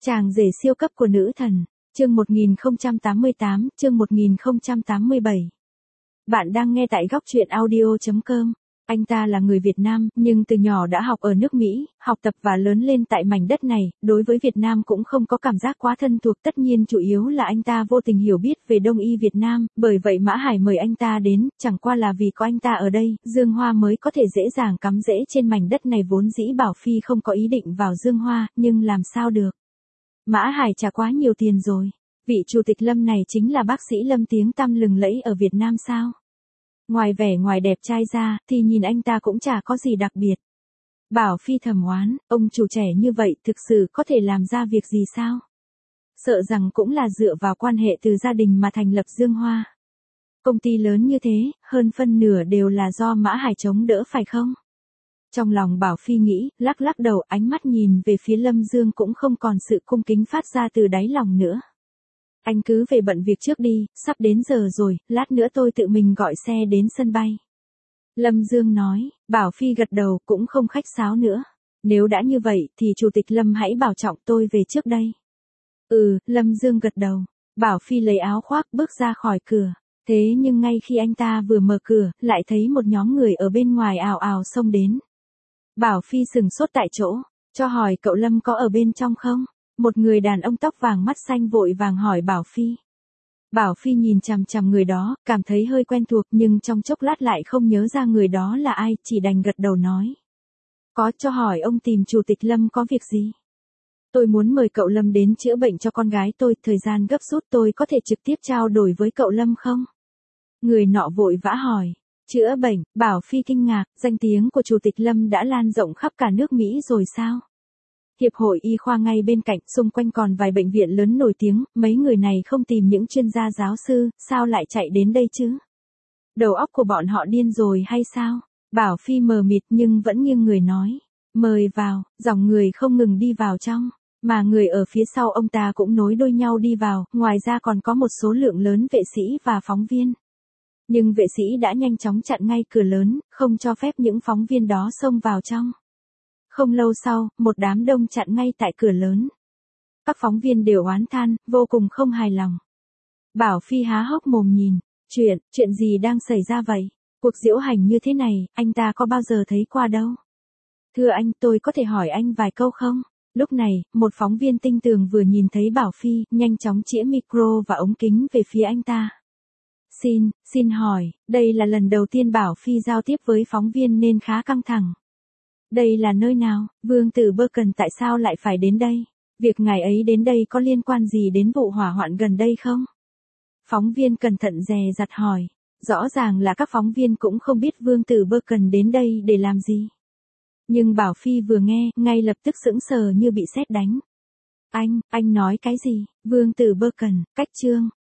Chàng rể siêu cấp của nữ thần. Chương 1088, chương 1087. Bạn đang nghe tại góc truyện audio.com. Anh ta là người Việt Nam, nhưng từ nhỏ đã học ở nước Mỹ, học tập và lớn lên tại mảnh đất này, đối với Việt Nam cũng không có cảm giác quá thân thuộc, tất nhiên chủ yếu là anh ta vô tình hiểu biết về Đông y Việt Nam, bởi vậy Mã Hải mời anh ta đến, chẳng qua là vì có anh ta ở đây, Dương Hoa mới có thể dễ dàng cắm rễ trên mảnh đất này vốn dĩ Bảo Phi không có ý định vào Dương Hoa, nhưng làm sao được. Mã Hải trả quá nhiều tiền rồi. Vị chủ tịch Lâm này chính là bác sĩ Lâm tiếng tăm lừng lẫy ở Việt Nam sao? Ngoài vẻ ngoài đẹp trai ra, thì nhìn anh ta cũng chả có gì đặc biệt. Bảo Phi thầm oán, ông chủ trẻ như vậy thực sự có thể làm ra việc gì sao? Sợ rằng cũng là dựa vào quan hệ từ gia đình mà thành lập Dương Hoa. Công ty lớn như thế, hơn phân nửa đều là do Mã Hải chống đỡ phải không? Trong lòng Bảo Phi nghĩ, lắc lắc đầu, ánh mắt nhìn về phía Lâm Dương cũng không còn sự cung kính phát ra từ đáy lòng nữa. Anh cứ về bận việc trước đi, sắp đến giờ rồi, lát nữa tôi tự mình gọi xe đến sân bay. Lâm Dương nói, Bảo Phi gật đầu cũng không khách sáo nữa. Nếu đã như vậy thì Chủ tịch Lâm hãy bảo trọng tôi về trước đây. Lâm Dương gật đầu. Bảo Phi lấy áo khoác bước ra khỏi cửa. Thế nhưng ngay khi anh ta vừa mở cửa, lại thấy một nhóm người ở bên ngoài ào ào xông đến. Bảo Phi sừng sốt tại chỗ, cho hỏi cậu Lâm có ở bên trong không? Một người đàn ông tóc vàng mắt xanh vội vàng hỏi Bảo Phi. Bảo Phi nhìn chằm chằm người đó, cảm thấy hơi quen thuộc nhưng trong chốc lát lại không nhớ ra người đó là ai, chỉ đành gật đầu nói. Có, cho hỏi ông tìm Chủ tịch Lâm có việc gì? Tôi muốn mời cậu Lâm đến chữa bệnh cho con gái tôi, thời gian gấp rút, tôi có thể trực tiếp trao đổi với cậu Lâm không? Người nọ vội vã hỏi. Chữa bệnh, Bảo Phi kinh ngạc, danh tiếng của Chủ tịch Lâm đã lan rộng khắp cả nước Mỹ rồi sao? Hiệp hội y khoa ngay bên cạnh, xung quanh còn vài bệnh viện lớn nổi tiếng, mấy người này không tìm những chuyên gia giáo sư, sao lại chạy đến đây chứ? Đầu óc của bọn họ điên rồi hay sao? Bảo Phi mờ mịt nhưng vẫn nghiêng người nói. Mời vào, dòng người không ngừng đi vào trong, mà người ở phía sau ông ta cũng nối đuôi nhau đi vào, ngoài ra còn có một số lượng lớn vệ sĩ và phóng viên. Nhưng vệ sĩ đã nhanh chóng chặn ngay cửa lớn, không cho phép những phóng viên đó xông vào trong. Không lâu sau, một đám đông chặn ngay tại cửa lớn. Các phóng viên đều oán than, vô cùng không hài lòng. Bảo Phi há hốc mồm nhìn, chuyện gì đang xảy ra vậy? Cuộc diễu hành như thế này, anh ta có bao giờ thấy qua đâu? Thưa anh, tôi có thể hỏi anh vài câu không? Lúc này, một phóng viên tinh tường vừa nhìn thấy Bảo Phi, nhanh chóng chĩa micro và ống kính về phía anh ta. Xin hỏi, đây là lần đầu tiên Bảo Phi giao tiếp với phóng viên nên khá căng thẳng. Đây là nơi nào? Vương tử Berken tại sao lại phải đến đây? Việc ngài ấy đến đây có liên quan gì đến vụ hỏa hoạn gần đây không? Phóng viên cẩn thận dè dặt hỏi. Rõ ràng là các phóng viên cũng không biết Vương tử Berken đến đây để làm gì. Nhưng Bảo Phi vừa nghe, ngay lập tức sững sờ như bị sét đánh. Anh nói cái gì? Vương tử Berken, cách chương.